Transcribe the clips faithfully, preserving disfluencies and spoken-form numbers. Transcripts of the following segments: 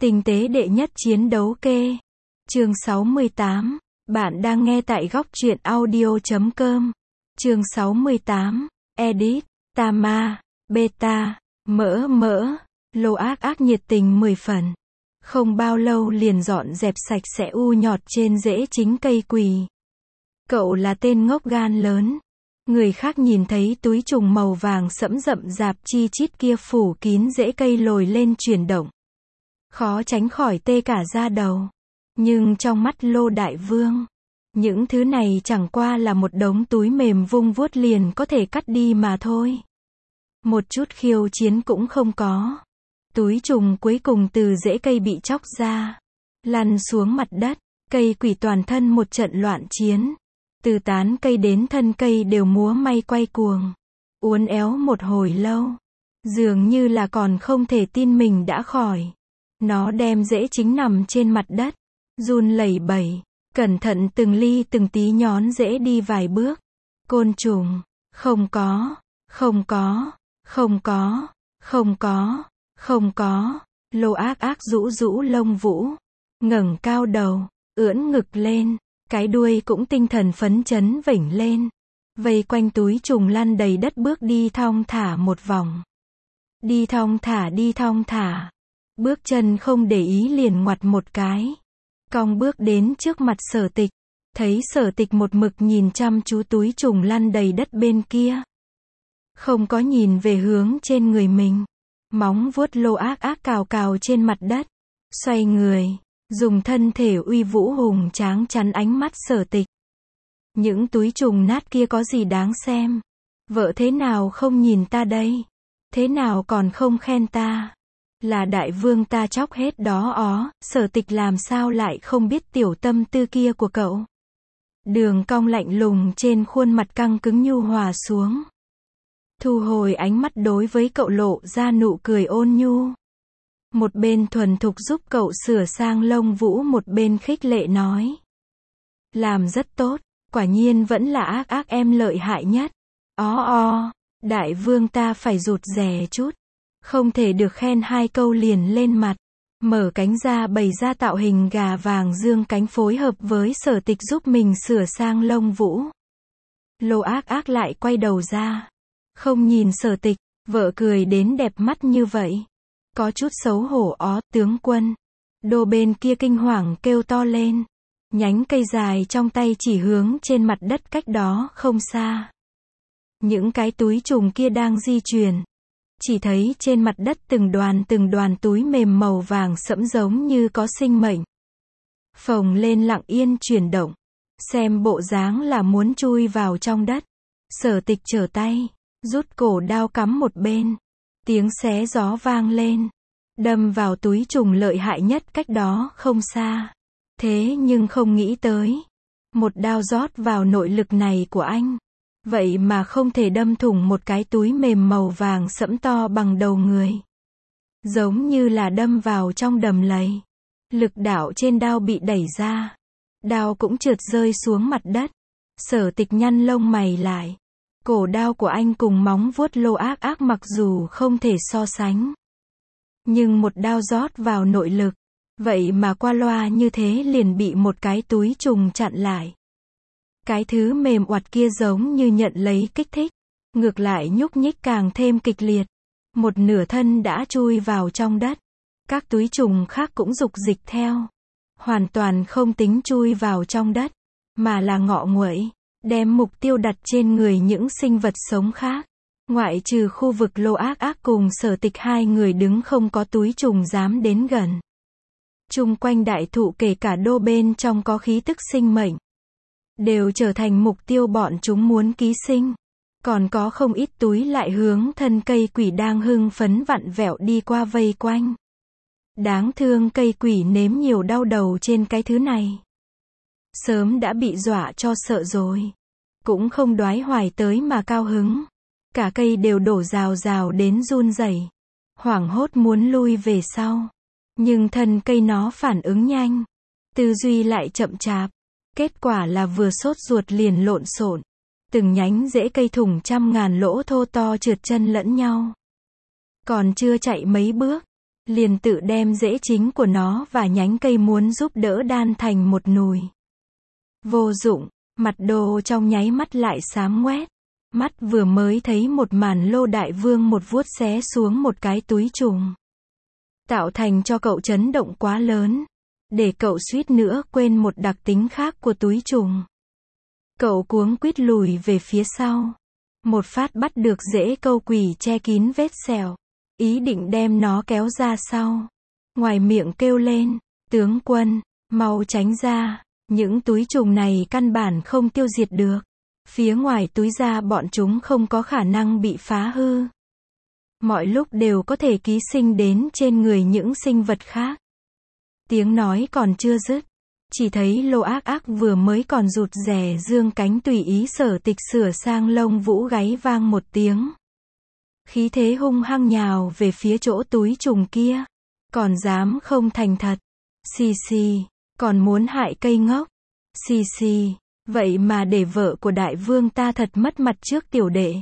Tinh tế đệ nhất chiến đấu kê. Chương sáu mươi tám. Bạn đang nghe tại góc truyện audio chấm com. Chương sáu mươi tám. Edit. Tama. Beta. Mỡ mỡ. Lô ác ác nhiệt tình mười phần. Không bao lâu liền dọn dẹp sạch sẽ u nhọt trên rễ chính cây quỳ. Cậu là tên ngốc gan lớn. Người khác nhìn thấy túi trùng màu vàng sẫm rậm rạp chi chít kia phủ kín rễ cây lồi lên chuyển động, khó tránh khỏi tê cả da đầu. Nhưng trong mắt Lô Đại Vương, những thứ này chẳng qua là một đống túi mềm vung vuốt liền có thể cắt đi mà thôi. Một chút khiêu chiến cũng không có. Túi trùng cuối cùng từ rễ cây bị chóc ra, lăn xuống mặt đất. Cây quỷ toàn thân một trận loạn chiến. Từ tán cây đến thân cây đều múa may quay cuồng, uốn éo một hồi lâu, dường như là còn không thể tin mình đã khỏi. Nó đem rễ chính nằm trên mặt đất, run lẩy bẩy, cẩn thận từng ly từng tí nhón rễ đi vài bước. Côn trùng, không có, không có, không có, không có, không có. Lô ác ác rũ rũ lông vũ, ngẩng cao đầu, ưỡn ngực lên, cái đuôi cũng tinh thần phấn chấn vểnh lên, vây quanh túi trùng lăn đầy đất bước đi thong thả một vòng. Đi thong thả đi thong thả. Bước chân không để ý liền ngoặt một cái, cong bước đến trước mặt Sở Tịch. Thấy Sở Tịch một mực nhìn chăm chú túi trùng lăn đầy đất bên kia, không có nhìn về hướng trên người mình. Móng vuốt Lô ác ác cào cào trên mặt đất, xoay người, dùng thân thể uy vũ hùng tráng chắn ánh mắt Sở Tịch. Những túi trùng nát kia có gì đáng xem? Vợ thế nào không nhìn ta đây? Thế nào còn không khen ta? Là đại vương ta chóc hết đó ó. Sở Tịch làm sao lại không biết tiểu tâm tư kia của cậu? Đường cong lạnh lùng trên khuôn mặt căng cứng nhu hòa xuống. Thu hồi ánh mắt đối với cậu lộ ra nụ cười ôn nhu. Một bên thuần thục giúp cậu sửa sang lông vũ, một bên khích lệ nói: làm rất tốt, quả nhiên vẫn là ác ác em lợi hại nhất. Ó o, đại vương ta phải rụt rè chút, không thể được khen hai câu liền lên mặt. Mở cánh ra bày ra tạo hình gà vàng dương cánh phối hợp với Sở Tịch giúp mình sửa sang lông vũ. Lô ác ác lại quay đầu ra, không nhìn Sở Tịch, vợ cười đến đẹp mắt như vậy. Có chút xấu hổ. Ó, tướng quân. Đô bên kia kinh hoàng kêu to lên. Nhánh cây dài trong tay chỉ hướng trên mặt đất cách đó không xa. Những cái túi trùng kia đang di chuyển. Chỉ thấy trên mặt đất từng đoàn từng đoàn túi mềm màu vàng sẫm giống như có sinh mệnh, phồng lên lặng yên chuyển động, xem bộ dáng là muốn chui vào trong đất. Sở Tịch trở tay, rút cổ đao cắm một bên. Tiếng xé gió vang lên, đâm vào túi trùng lợi hại nhất cách đó không xa. Thế nhưng không nghĩ tới, một đao rót vào nội lực này của anh, vậy mà không thể đâm thủng một cái túi mềm màu vàng sẫm to bằng đầu người. Giống như là đâm vào trong đầm lầy. Lực đạo trên đao bị đẩy ra, đao cũng trượt rơi xuống mặt đất. Sở Tịch nhăn lông mày lại. Cổ đao của anh cùng móng vuốt Lô ác ác mặc dù không thể so sánh, nhưng một đao rót vào nội lực, vậy mà qua loa như thế liền bị một cái túi trùng chặn lại. Cái thứ mềm oặt kia giống như nhận lấy kích thích, ngược lại nhúc nhích càng thêm kịch liệt. Một nửa thân đã chui vào trong đất. Các túi trùng khác cũng dục dịch theo, hoàn toàn không tính chui vào trong đất, mà là ngọ nguậy, đem mục tiêu đặt trên người những sinh vật sống khác. Ngoại trừ khu vực Lô ác ác cùng Sở Tịch hai người đứng, không có túi trùng dám đến gần. Chung quanh đại thụ kể cả đô bên trong có khí tức sinh mệnh, đều trở thành mục tiêu bọn chúng muốn ký sinh. Còn có không ít túi lại hướng thân cây quỷ đang hưng phấn vặn vẹo đi qua vây quanh. Đáng thương cây quỷ nếm nhiều đau đầu trên cái thứ này, sớm đã bị dọa cho sợ rồi, cũng không đoái hoài tới mà cao hứng. Cả cây đều đổ rào rào đến run rẩy, hoảng hốt muốn lui về sau. Nhưng thân cây nó phản ứng nhanh, tư duy lại chậm chạp. Kết quả là vừa sốt ruột liền lộn xộn, từng nhánh rễ cây thủng trăm ngàn lỗ thô to trượt chân lẫn nhau. Còn chưa chạy mấy bước, liền tự đem rễ chính của nó và nhánh cây muốn giúp đỡ đan thành một nùi. Vô dụng, mặt Đô trong nháy mắt lại xám ngoét. Mắt vừa mới thấy một màn Lô Đại Vương một vuốt xé xuống một cái túi trùng. Tạo thành cho cậu chấn động quá lớn, để cậu suýt nữa quên một đặc tính khác của túi trùng. Cậu cuống quýt lùi về phía sau. Một phát bắt được rễ câu quỷ che kín vết sẹo. Ý định đem nó kéo ra sau. Ngoài miệng kêu lên, tướng quân, mau tránh ra, những túi trùng này căn bản không tiêu diệt được. Phía ngoài túi da bọn chúng không có khả năng bị phá hư. Mọi lúc đều có thể ký sinh đến trên người những sinh vật khác. Tiếng nói còn chưa dứt. Chỉ thấy Lô Ác Ác vừa mới còn rụt rè dương cánh tùy ý Sở Tịch sửa sang lông vũ gáy vang một tiếng. Khí thế hung hăng nhào về phía chỗ túi trùng kia. Còn dám không thành thật. Xì xì, còn muốn hại cây ngốc. Xì xì, vậy mà để vợ của đại vương ta thật mất mặt trước tiểu đệ.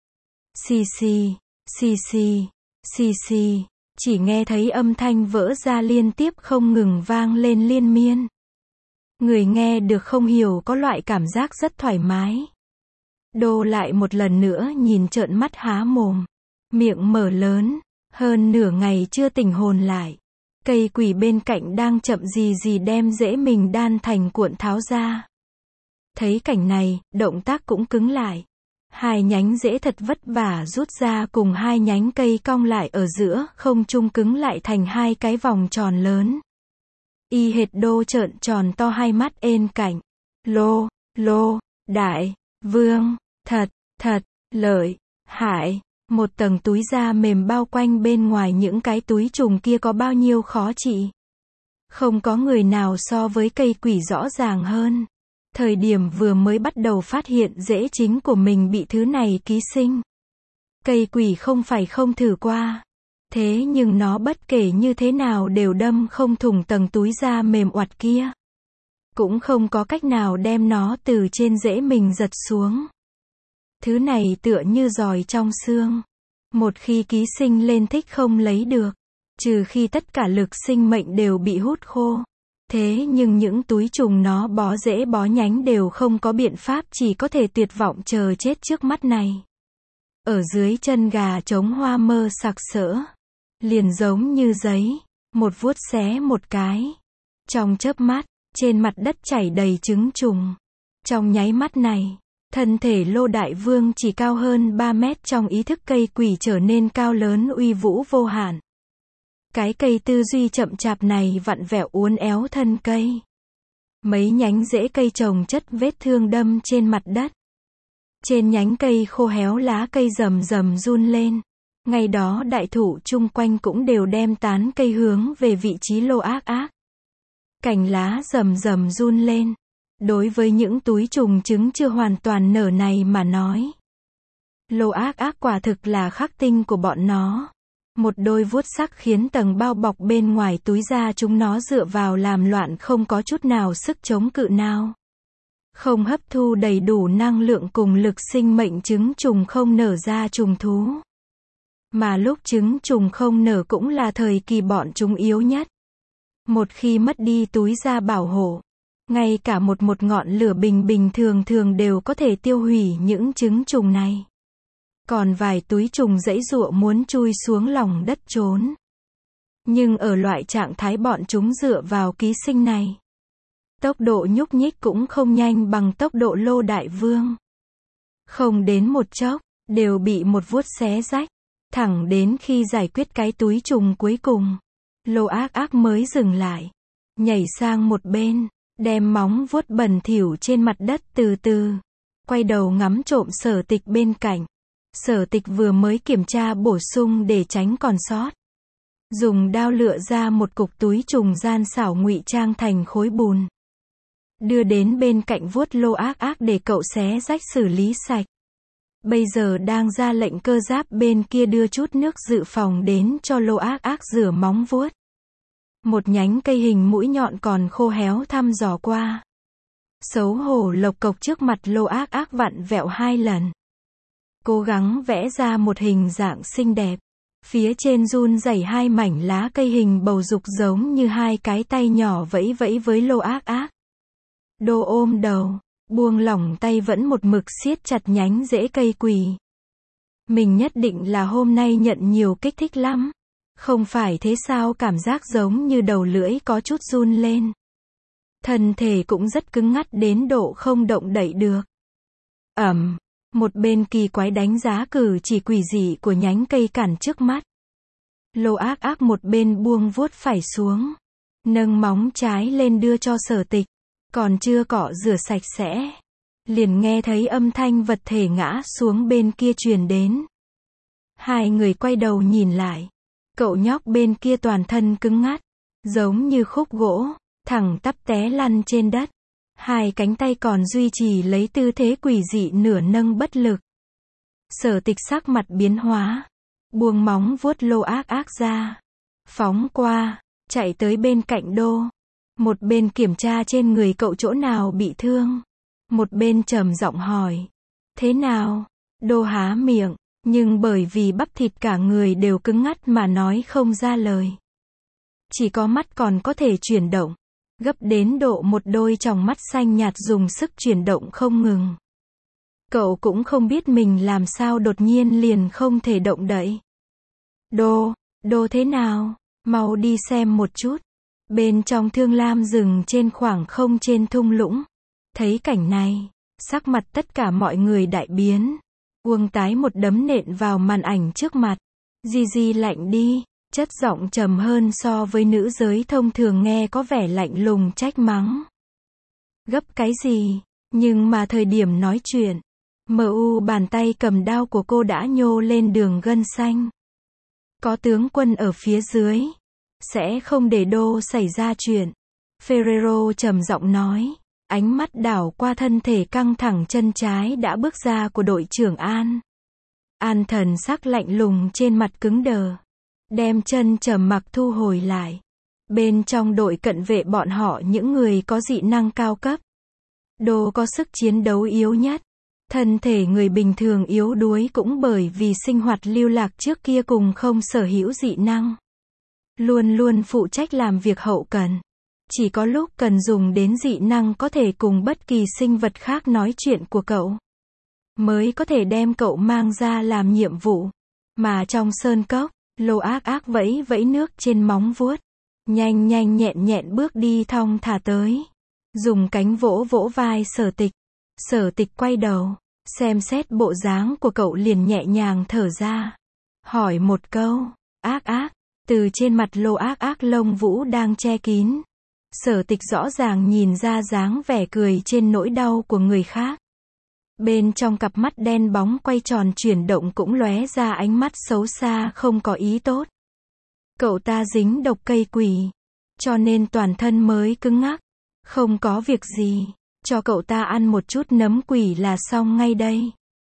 Xì xì, xì xì, xì xì, chỉ nghe thấy âm thanh vỡ ra liên tiếp không ngừng vang lên liên miên. Người nghe được không hiểu có loại cảm giác rất thoải mái. Đô lại một lần nữa nhìn trợn mắt há mồm. Miệng mở lớn, hơn nửa ngày chưa tỉnh hồn lại. Cây quỷ bên cạnh đang chậm gì gì đem rễ mình đan thành cuộn tháo ra. Thấy cảnh này, động tác cũng cứng lại. Hai nhánh rễ thật vất vả rút ra cùng hai nhánh cây cong lại ở giữa, không trung cứng lại thành hai cái vòng tròn lớn. Y hệt Đô trợn tròn to hai mắt ên cảnh. Lô, lô, đại, vương, thật, thật, lợi, hại. Một tầng túi da mềm bao quanh bên ngoài những cái túi trùng kia có bao nhiêu khó trị. Không có người nào so với cây quỷ rõ ràng hơn. Thời điểm vừa mới bắt đầu phát hiện rễ chính của mình bị thứ này ký sinh. Cây quỷ không phải không thử qua. Thế nhưng nó bất kể như thế nào đều đâm không thủng tầng túi da mềm oặt kia. Cũng không có cách nào đem nó từ trên rễ mình giật xuống. Thứ này tựa như giòi trong xương. Một khi ký sinh lên thích không lấy được. Trừ khi tất cả lực sinh mệnh đều bị hút khô. Thế nhưng những túi trùng nó bó rễ bó nhánh đều không có biện pháp, chỉ có thể tuyệt vọng chờ chết trước mắt này. Ở dưới chân gà trống hoa mơ sặc sỡ. Liền giống như giấy. Một vuốt xé một cái. Trong chớp mắt, trên mặt đất chảy đầy trứng trùng. Trong nháy mắt này, thân thể Lô Đại Vương chỉ cao hơn ba mét, trong ý thức cây quỷ trở nên cao lớn uy vũ vô hạn. Cái cây tư duy chậm chạp này vặn vẹo uốn éo thân cây. Mấy nhánh rễ cây trồng chất vết thương đâm trên mặt đất. Trên nhánh cây khô héo lá cây rầm rầm run lên. Ngay đó đại thụ chung quanh cũng đều đem tán cây hướng về vị trí Lô Ác Ác. Cành lá rầm rầm run lên. Đối với những túi trùng trứng chưa hoàn toàn nở này mà nói, Lô Ác Ác quả thực là khắc tinh của bọn nó. Một đôi vuốt sắc khiến tầng bao bọc bên ngoài túi da chúng nó dựa vào làm loạn, không có chút nào sức chống cự nào. Không hấp thu đầy đủ năng lượng cùng lực sinh mệnh, trứng trùng không nở ra trùng thú. Mà lúc trứng trùng không nở cũng là thời kỳ bọn chúng yếu nhất. Một khi mất đi túi da bảo hộ, ngay cả một một ngọn lửa bình bình thường thường đều có thể tiêu hủy những trứng trùng này. Còn vài túi trùng giãy giụa muốn chui xuống lòng đất trốn. Nhưng ở loại trạng thái bọn chúng dựa vào ký sinh này, tốc độ nhúc nhích cũng không nhanh bằng tốc độ Lô Đại Vương. Không đến một chốc, đều bị một vuốt xé rách. Thẳng đến khi giải quyết cái túi trùng cuối cùng, Lô Ác Ác mới dừng lại. Nhảy sang một bên, đem móng vuốt bẩn thỉu trên mặt đất từ từ. Quay đầu ngắm trộm Sở Tịch bên cạnh. Sở Tịch vừa mới kiểm tra bổ sung để tránh còn sót. Dùng đao lựa ra một cục túi trùng gian xảo ngụy trang thành khối bùn. Đưa đến bên cạnh vuốt Lô Ác Ác để cậu xé rách xử lý sạch. Bây giờ đang ra lệnh cơ giáp bên kia đưa chút nước dự phòng đến cho Lô Ác Ác rửa móng vuốt. Một nhánh cây hình mũi nhọn còn khô héo thăm dò qua. Xấu hổ lộc cộc trước mặt Lô Ác Ác vặn vẹo hai lần. Cố gắng vẽ ra một hình dạng xinh đẹp. Phía trên run rẩy hai mảnh lá cây hình bầu dục giống như hai cái tay nhỏ vẫy vẫy với Lô Ác Ác. Đô ôm đầu, buông lỏng tay vẫn một mực siết chặt nhánh rễ cây quỳ. Mình nhất định là hôm nay nhận nhiều kích thích lắm. Không phải thế sao cảm giác giống như đầu lưỡi có chút run lên. Thân thể cũng rất cứng ngắt đến độ không động đậy được. Ẩm, một bên kỳ quái đánh giá cử chỉ quỷ dị của nhánh cây cản trước mắt. Lô Ác Ác một bên buông vuốt phải xuống, nâng móng trái lên đưa cho Sở Tịch, còn chưa cọ rửa sạch sẽ, liền nghe thấy âm thanh vật thể ngã xuống bên kia truyền đến. Hai người quay đầu nhìn lại, cậu nhóc bên kia toàn thân cứng ngắt, giống như khúc gỗ, thẳng tắp té lăn trên đất. Hai cánh tay còn duy trì lấy tư thế quỷ dị nửa nâng bất lực. Sở Tịch sắc mặt biến hóa, buông móng vuốt Lô Ác Ác ra, phóng qua, chạy tới bên cạnh Đô. Một bên kiểm tra trên người cậu chỗ nào bị thương, một bên trầm giọng hỏi, thế nào? Đô há miệng, nhưng bởi vì bắp thịt cả người đều cứng ngắt mà nói không ra lời. Chỉ có mắt còn có thể chuyển động, gấp đến độ một đôi tròng mắt xanh nhạt dùng sức chuyển động không ngừng. Cậu cũng không biết mình làm sao đột nhiên liền không thể động đậy. Đô, Đô thế nào? Mau đi xem một chút. Bên trong Thương Lam rừng trên khoảng không trên thung lũng. Thấy cảnh này, sắc mặt tất cả mọi người đại biến. Uông Tái một đấm nện vào màn ảnh trước mặt. Di Di lạnh đi, chất giọng trầm hơn so với nữ giới thông thường nghe có vẻ lạnh lùng trách mắng. Gấp cái gì? Nhưng mà thời điểm nói chuyện, mờ u bàn tay cầm đao của cô đã nhô lên đường gân xanh. Có tướng quân ở phía dưới, sẽ không để Đô xảy ra chuyện. Ferrero trầm giọng nói, ánh mắt đảo qua thân thể căng thẳng chân trái đã bước ra của đội trưởng An. An thần sắc lạnh lùng trên mặt cứng đờ, đem chân trầm mặc thu hồi lại. Bên trong đội cận vệ bọn họ những người có dị năng cao cấp. Đô có sức chiến đấu yếu nhất. Thân thể người bình thường yếu đuối cũng bởi vì sinh hoạt lưu lạc trước kia cùng không sở hữu dị năng. Luôn luôn phụ trách làm việc hậu cần. Chỉ có lúc cần dùng đến dị năng có thể cùng bất kỳ sinh vật khác nói chuyện của cậu, mới có thể đem cậu mang ra làm nhiệm vụ. Mà trong sơn cốc, Lô Ác Ác vẫy vẫy nước trên móng vuốt. Nhanh nhanh nhẹn nhẹn bước đi thong thả tới. Dùng cánh vỗ vỗ vai Sở Tịch. Sở Tịch quay đầu, xem xét bộ dáng của cậu liền nhẹ nhàng thở ra. Hỏi một câu, Ác Ác, từ trên mặt Lô Ác Ác lông vũ đang che kín. Sở Tịch rõ ràng nhìn ra dáng vẻ cười trên nỗi đau của người khác. Bên trong cặp mắt đen bóng quay tròn chuyển động cũng lóe ra ánh mắt xấu xa không có ý tốt. Cậu ta dính độc cây quỷ, cho nên toàn thân mới cứng ngắc. Không có việc gì, cho cậu ta ăn một chút nấm quỷ là xong ngay đây.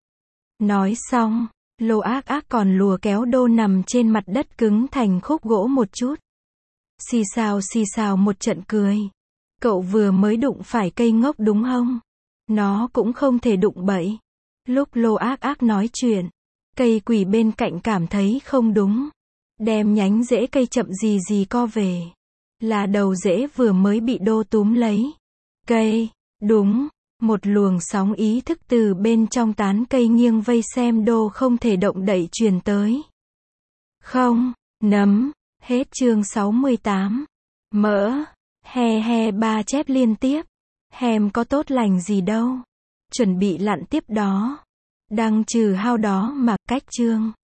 Nói xong, Lô Ác Ác còn lùa kéo Đô nằm trên mặt đất cứng thành khúc gỗ một chút. Xì xào xì xào một trận cười. Cậu vừa mới đụng phải cây ngốc đúng không? Nó cũng không thể đụng bậy. Lúc Lô Ác Ác nói chuyện, cây quỷ bên cạnh cảm thấy không đúng. Đem nhánh rễ cây chậm gì gì co về. Là đầu rễ vừa mới bị Đô túm lấy. Cây, đúng, một luồng sóng ý thức từ bên trong tán cây nghiêng vây xem Đô không thể động đậy truyền tới. Không, nấm, hết chương sáu mươi tám. Mỡ, he he ba chép liên tiếp. Hèm có tốt lành gì đâu. Chuẩn bị lặn tiếp đó. Đăng trừ hao đó mà cách chương.